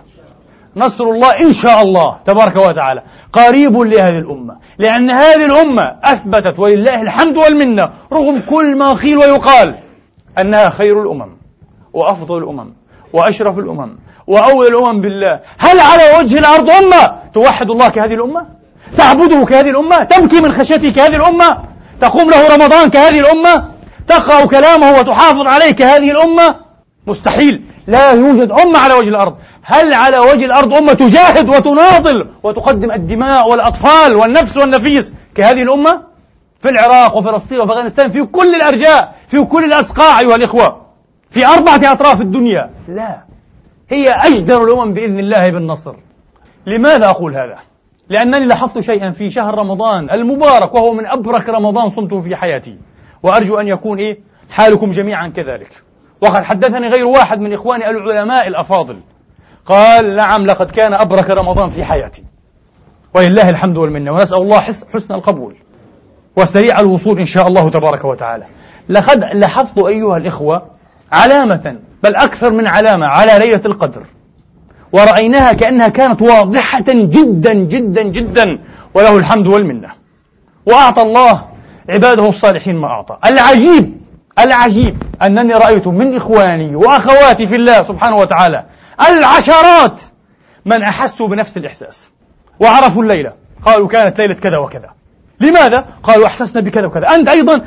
S1: نصر الله إن شاء الله تبارك وتعالى قريب لهذه الأمة، لأن هذه الأمة أثبتت ولله الحمد والمنة رغم كل ما قيل ويقال أنها خير الأمم وأفضل الأمم وأشرف الأمم وأول الأمم بالله. هل على وجه الأرض أمة توحد الله كهذه الأمة؟ تعبده كهذه الأمة؟ تبكي من خشيته كهذه الأمة؟ تقوم له رمضان كهذه الأمة؟ تقرأ كلامه وتحافظ عليه كهذه الأمة؟ مستحيل، لا يوجد أمة على وجه الأرض. هل على وجه الأرض أمة تجاهد وتناضل وتقدم الدماء والأطفال والنفس والنفيس كهذه الأمة؟ في العراق وفلسطين وأفغانستان، في كل الأرجاء، في كل الأصقاع أيها الإخوة، في 4 أطراف الدنيا. لا، هي أجدر الأمم بإذن الله بالنصر. لماذا أقول هذا؟ لأنني لاحظت شيئا في شهر رمضان المبارك، وهو من أبرك رمضان صمته في حياتي، وأرجو أن يكون حالكم جميعا كذلك. وقد حدثني غير واحد من إخواني العلماء الأفاضل قال نعم لقد كان أبرك رمضان في حياتي، ولله الحمد والمنة، ونسأل الله حسن القبول وسريع الوصول إن شاء الله تبارك وتعالى. لقد لاحظت أيها الإخوة علامة، بل أكثر من علامة، على ليلة القدر، ورأيناها كأنها كانت واضحة جدا جدا جدا، وله الحمد والمنة. وأعطى الله عباده الصالحين ما أعطى. العجيب أنني رأيت من إخواني وأخواتي في الله سبحانه وتعالى العشرات من أحسوا بنفس الإحساس وعرفوا الليلة، قالوا كانت ليلة كذا وكذا. لماذا؟ قالوا أحسسنا بكذا وكذا. أنت أيضا،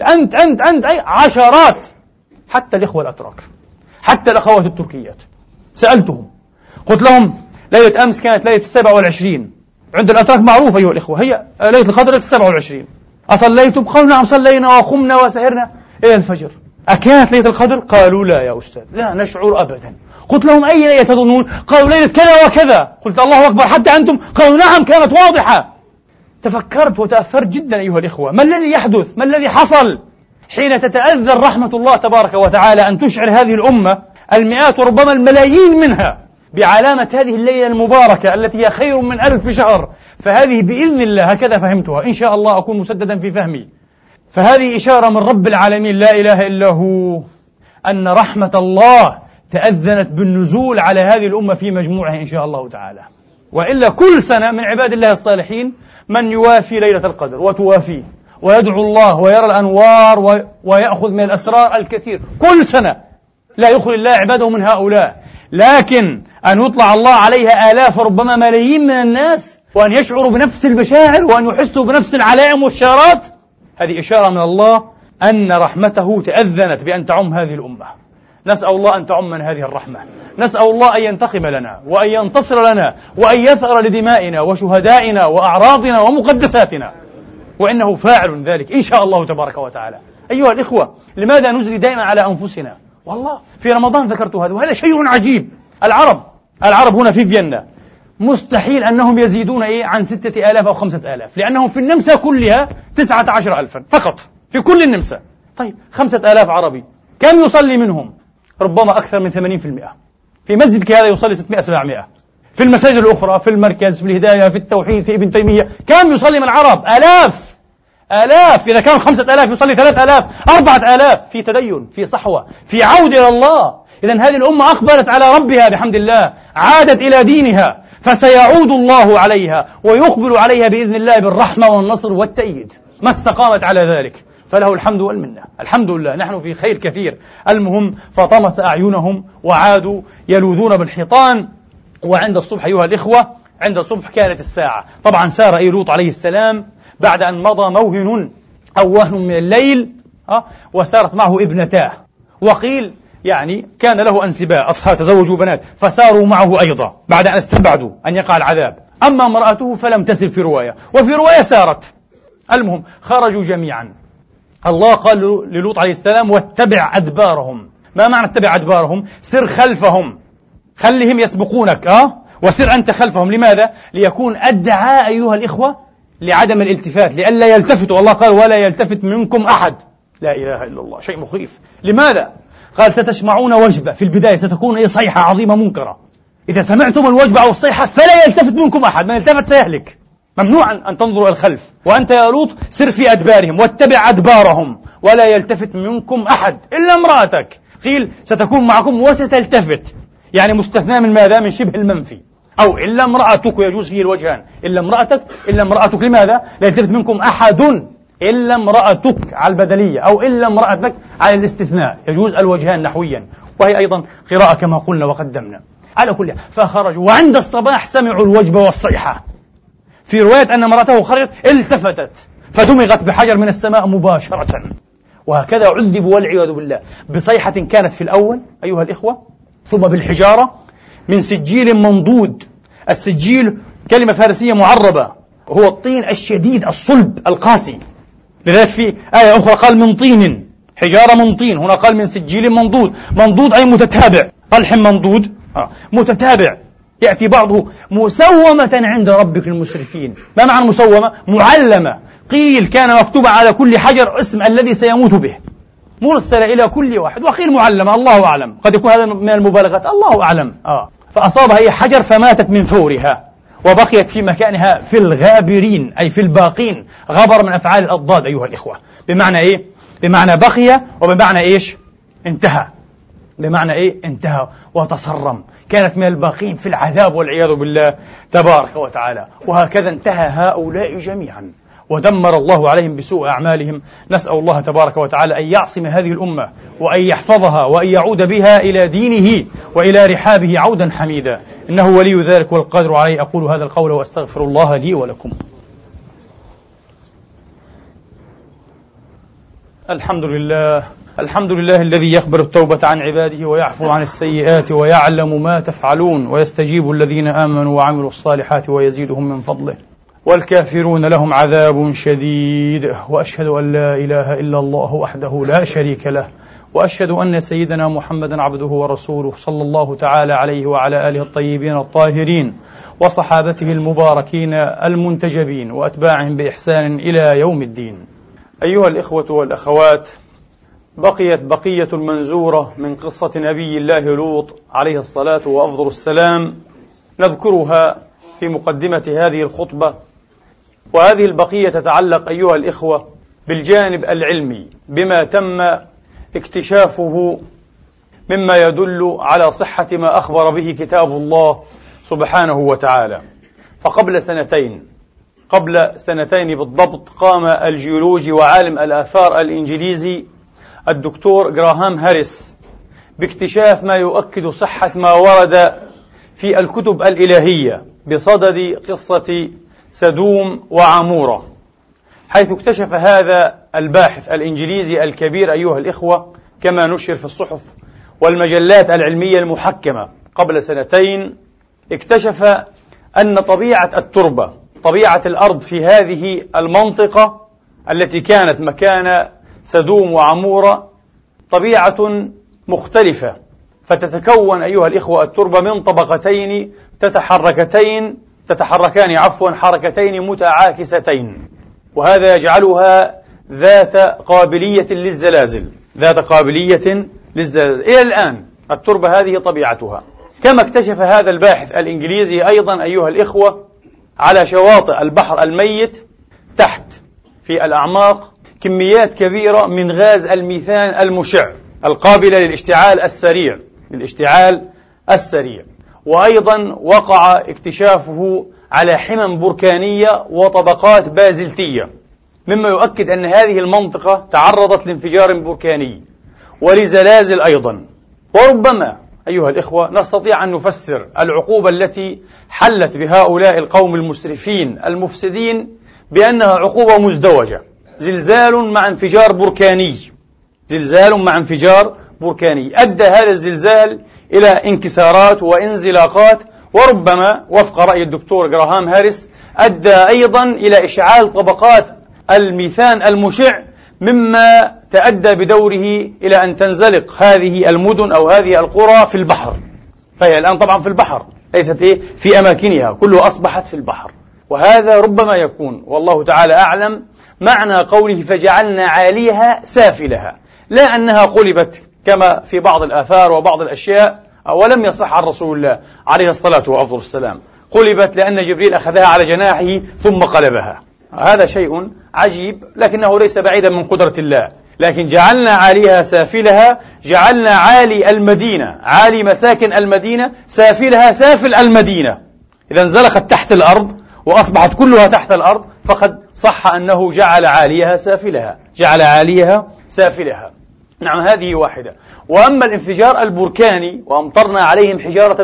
S1: أنت أي عشرات، حتى الإخوة الأتراك، حتى الأخوات التركيات. سألتهم قلت لهم ليلة أمس كانت ليلة 27 عند الأتراك، معروف أيها الإخوة، هي ليلة القدر 27. أصليتم؟ قالوا نعم صلينا وقمنا وسهرنا إلى الفجر. أكانت ليلة القدر؟ قالوا لا يا أستاذ، لا نشعر أبدا. قلت لهم أي ليلة تظنون؟ قالوا ليلة كذا وكذا. قلت الله أكبر، حتى أنتم؟ قالوا نعم كانت واضحة. تفكرت وتأثرت جدا أيها الإخوة، ما الذي يحدث؟ ما الذي حصل حين تتأذن رحمة الله تبارك وتعالى أن تشعر هذه الأمة المئات وربما الملايين منها بعلامة هذه الليلة المباركة التي هي خير من 1000 شهر. فهذه بإذن الله هكذا فهمتها، إن شاء الله أكون مسددا في فهمي. فهذه إشارة من رب العالمين لا إله إلا هو أن رحمة الله تأذنت بالنزول على هذه الأمة في مجموعها إن شاء الله تعالى. وإلا كل سنة من عباد الله الصالحين من يوافي ليلة القدر وتوافيه ويدعو الله ويرى الأنوار ويأخذ من الأسرار الكثير كل سنة، لا يخلي الله عباده من هؤلاء. لكن أن يطلع الله عليها آلاف وربما ملايين من الناس، وأن يشعروا بنفس المشاعر وأن يحسوا بنفس العلائم والشارات، هذه إشارة من الله أن رحمته تأذنت بأن تعم هذه الأمة. نسأل الله أن تعمنا هذه الرحمة، نسأل الله أن ينتقم لنا وأن ينتصر لنا وأن يثأر لدمائنا وشهدائنا وأعراضنا ومقدساتنا، وإنه فاعل ذلك إن شاء الله تبارك وتعالى. أيها الإخوة، لماذا نجري دائما على أنفسنا؟ والله في رمضان ذكرت هذا، وهذا شيء عجيب. العرب هنا في فيينا مستحيل أنهم يزيدون عن 6000 أو 5000، لأنهم في النمسا كلها 19,000 فقط في كل النمسا. طيب 5000 عربي كم يصلي منهم؟ ربما أكثر من 80%، في مسجدك هذا يصلي 600-700. في المساجد الأخرى، في المركز، في الهداية، في التوحيد، في ابن تيمية، كم يصلي من العرب؟ آلاف. إذا كانوا 5000 يصلي 3000 4000. في تدين، في صحوة، في عودة إلى الله. إذن هذه الأمة أقبلت على ربها بحمد الله، عادت إلى دينها، فسيعود الله عليها ويقبل عليها بإذن الله بالرحمة والنصر والتأييد، ما استقامت على ذلك، فله الحمد والمنة. الحمد لله، نحن في خير كثير. المهم، فطمس أعينهم وعادوا يلوذون بالحيطان. وعند الصبح أيها الإخوة، عند الصبح كانت الساعة. طبعا سار لوط عليه السلام بعد أن مضى موهن أو وهن من الليل، وسارت معه ابنتاه، وقيل يعني كان له أنسباء، أصهار تزوجوا بنات، فساروا معه أيضا بعد أن استبعدوا أن يقع العذاب. أما امرأته فلم تسر في رواية، وفي رواية سارت. المهم، خرجوا جميعا. الله قال للوط عليه السلام: واتبع أدبارهم. ما معنى اتبع أدبارهم؟ سر خلفهم، خلهم يسبقونك، وسر أنت خلفهم. لماذا؟ ليكون الدعاء أيها الإخوة لعدم الالتفات، لئلا يلتفتوا. الله قال: ولا يلتفت منكم أحد. لا إله إلا الله، شيء مخيف. لماذا؟ قال: ستسمعون وجبة. في البداية ستكون صيحة عظيمة منكرة، إذا سمعتم الوجبة أو الصيحة فلا يلتفت منكم أحد، من التفت سيهلك. ممنوع أن تنظروا إلى الخلف. وأنت يا لوط سر في أدبارهم، واتبع أدبارهم، ولا يلتفت منكم أحد إلا امرأتك. قيل ستكون معكم وستلتفت، يعني مستثنى من ماذا؟ من شبه المنفي. أو إلا امرأتك، يجوز فيه الوجهان، إلا امرأتك، إلا امرأتك. لماذا؟ لا يلتفت منكم أحد إلا امرأتك على البدلية، أو إلا امرأتك على الاستثناء، يجوز الوجهان نحويا، وهي أيضا قراءة كما قلنا وقدمنا. على كل، فخرجوا، وعند الصباح سمعوا الوجبة والصيحة. في رواية أن امرأته خرجت التفتت فدمغت بحجر من السماء مباشرة. وهكذا عذبوا والعياذ بالله، بصيحة كانت في الأول أيها الإخوة، ثم بالحجارة من سجيل منضود. السجيل كلمة فارسية معربة، وهو الطين الشديد الصلب القاسي. لذلك في آية أخرى قال من طين، حجارة من طين. هنا قال من سجيل منضود. منضود أي متتابع، طلح منضود متتابع، يأتي بعضه مسومة عند ربك للمسرفين. ما معنى مسومة؟ معلمة. قيل كان مكتوبا على كل حجر اسم الذي سيموت به، مرسل إلى كل واحد. وقيل معلمة، الله أعلم، قد يكون هذا من المبالغات، الله أعلم. فأصابها هي حجر فماتت من فورها، وبقيت في مكانها في الغابرين، أي في الباقين. غبر من أفعال الأضداد أيها الإخوة، بمعنى إيه؟ بمعنى بقي، وبمعنى إيش؟ انتهى. بمعنى إيه؟ انتهى وتصرم. كانت من الباقين في العذاب والعياذ بالله تبارك وتعالى. وهكذا انتهى هؤلاء جميعا، ودمر الله عليهم بسوء أعمالهم. نسأل الله تبارك وتعالى أن يعصم هذه الأمة، وأن يحفظها، وأن يعود بها إلى دينه وإلى رحابه عودا حميدا، إنه ولي ذلك والقادر عليه. أقول هذا القول وأستغفر الله لي ولكم. الحمد لله الذي يقبل التوبة عن عباده ويعفو عن السيئات ويعلم ما تفعلون، ويستجيب الذين آمنوا وعملوا الصالحات ويزيدهم من فضله، والكافرون لهم عذاب شديد. وأشهد أن لا إله إلا الله وحده لا شريك له، وأشهد أن سيدنا محمدا عبده ورسوله، صلى الله تعالى عليه وعلى آله الطيبين الطاهرين، وصحابته المباركين المنتجبين، وأتباعهم بإحسان إلى يوم الدين. أيها الإخوة والأخوات، بقيت بقية المنزورة من قصة نبي الله لوط عليه الصلاة وأفضل السلام، نذكرها في مقدمة هذه الخطبة. وهذه البقية تتعلق أيها الإخوة بالجانب العلمي، بما تم اكتشافه مما يدل على صحة ما أخبر به كتاب الله سبحانه وتعالى. فقبل سنتين بالضبط قام الجيولوجي وعالم الآثار الإنجليزي الدكتور جراهام هاريس باكتشاف ما يؤكد صحة ما ورد في الكتب الإلهية بصدد قصة سدوم وعمورة، حيث اكتشف هذا الباحث الإنجليزي الكبير أيها الإخوة، كما نشر في الصحف والمجلات العلمية المحكمة قبل سنتين، اكتشف أن طبيعة التربة، طبيعة الأرض في هذه المنطقة التي كانت مكان سدوم وعمورة طبيعة مختلفة، فتتكون أيها الإخوة التربة من طبقتين تتحركان حركتين متعاكستين، وهذا يجعلها ذات قابلية للزلازل. إلى الآن التربة هذه طبيعتها. كما اكتشف هذا الباحث الإنجليزي أيضا أيها الإخوة على شواطئ البحر الميت تحت في الأعماق كميات كبيرة من غاز الميثان المشع القابلة للاشتعال السريع. وأيضا وقع اكتشافه على حمم بركانية وطبقات بازلتية، مما يؤكد أن هذه المنطقة تعرضت لانفجار بركاني ولزلازل أيضا. وربما أيها الإخوة نستطيع أن نفسر العقوبة التي حلت بهؤلاء القوم المسرفين المفسدين بأنها عقوبة مزدوجة، زلزال مع انفجار بركاني أدى هذا الزلزال إلى انكسارات وانزلاقات، وربما وفق رأي الدكتور جراهام هاريس أدى أيضا إلى إشعال طبقات الميثان المشع، مما تأدى بدوره إلى أن تنزلق هذه المدن أو هذه القرى في البحر. فهي الآن طبعا في البحر، ليست في أماكنها، كلها أصبحت في البحر. وهذا ربما يكون والله تعالى أعلم معنى قوله فجعلنا عاليها سافلها، لا أنها قلبت كما في بعض الآثار وبعض الأشياء، ولم يصح عن رسول الله عليه الصلاة والسلام، قلبت لأن جبريل أخذها على جناحه ثم قلبها. هذا شيء عجيب لكنه ليس بعيدا من قدرة الله. لكن جعلنا عاليها سافلها، جعلنا عالي المدينة، عالي مساكن المدينة، سافلها سافل المدينة. إذا انزلقت تحت الأرض وأصبحت كلها تحت الأرض، فقد صح أنه جعل عاليها سافلها. نعم، هذه واحدة. وأما الانفجار البركاني وأمطرنا عليهم حجارة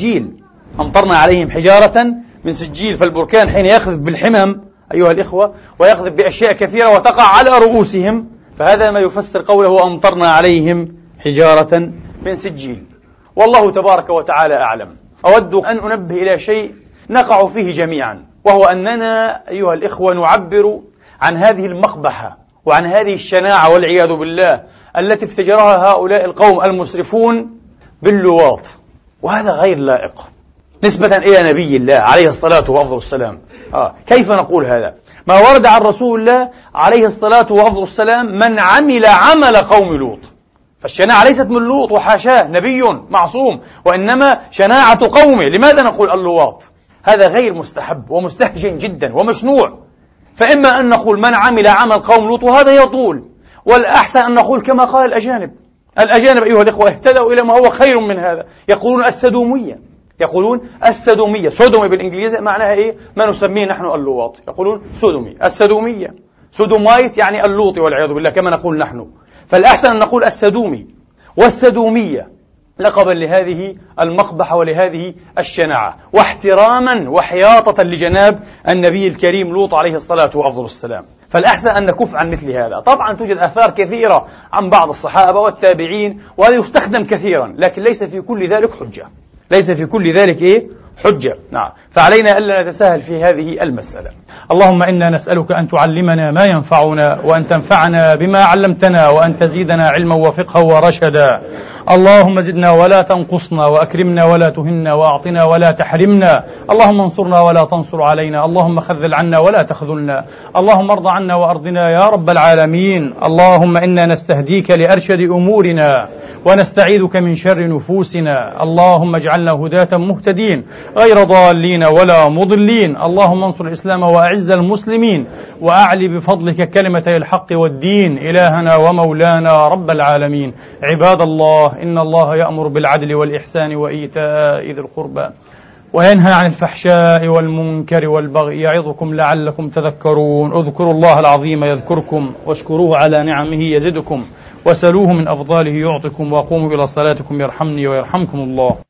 S1: من سجيل، فالبركان حين يخذف بالحمم أيها الإخوة ويخذف بأشياء كثيرة وتقع على رؤوسهم، فهذا ما يفسر قوله أمطرنا عليهم حجارة من سجيل. والله تبارك وتعالى أعلم. أود أن أنبه إلى شيء نقع فيه جميعا، وهو أننا أيها الإخوة نعبر عن هذه المقبحة وعن هذه الشناعة والعياذ بالله التي افتجرها هؤلاء القوم المسرفون باللواط، وهذا غير لائق نسبة إلى نبي الله عليه الصلاة والسلام. كيف نقول هذا؟ ما ورد عن رسول الله عليه الصلاة والسلام من عمل عمل قوم لوط، فالشناعة ليست من لوط وحاشاه، نبي معصوم، وإنما شناعة قومه. لماذا نقول اللواط؟ هذا غير مستحب ومستهجن جدا ومشنوع. فإما أن نقول من عمل عمل قوم لوط، وهذا يطول، والأحسن أن نقول كما قال الأجانب أيها الإخوة اهتدوا إلى ما هو خير من هذا، يقولون السدومية. سودومي بالإنجليزي معناها إيه؟ ما نسميه نحن اللواط، يقولون السدومية، سودومايت يعني اللوط والعياذ بالله كما نقول نحن. فالأحسن أن نقول السدومي والسدومية لقبا لهذه المقبحة ولهذه الشناعة، واحتراما وحياطة لجناب النبي الكريم لوط عليه الصلاة والسلام. فالأحسن أن نكف عن مثل هذا. طبعا توجد آثار كثيرة عن بعض الصحابة والتابعين، وهذا يستخدم كثيرا، لكن ليس في كل ذلك حجة. نعم، فعلينا ألا نتساهل في هذه المسألة. اللهم إنا نسألك أن تعلمنا ما ينفعنا، وأن تنفعنا بما علمتنا، وأن تزيدنا علما وفقها ورشدا. اللهم زدنا ولا تنقصنا، وأكرمنا ولا تهنا، وأعطنا ولا تحرمنا. اللهم انصرنا ولا تنصر علينا، اللهم خذل عنا ولا تخذلنا، اللهم ارض عنا وأرضنا يا رب العالمين. اللهم إنا نستهديك لأرشد أمورنا، ونستعيذك من شر نفوسنا. اللهم اجعلنا هداة مهتدين غير ضالين ولا مضلين. اللهم انصر الإسلام وأعز المسلمين، وأعلي بفضلك كلمة الحق والدين، إلهنا ومولانا رب العالمين. عباد الله، إن الله يأمر بالعدل والإحسان وإيتاء ذي القربى، وينهى عن الفحشاء والمنكر والبغي، يعظكم لعلكم تذكرون. اذكروا الله العظيم يذكركم، واشكروه على نعمه يزدكم، وسلوه من أفضاله يعطكم، وقوموا إلى صلاتكم يرحمني ويرحمكم الله.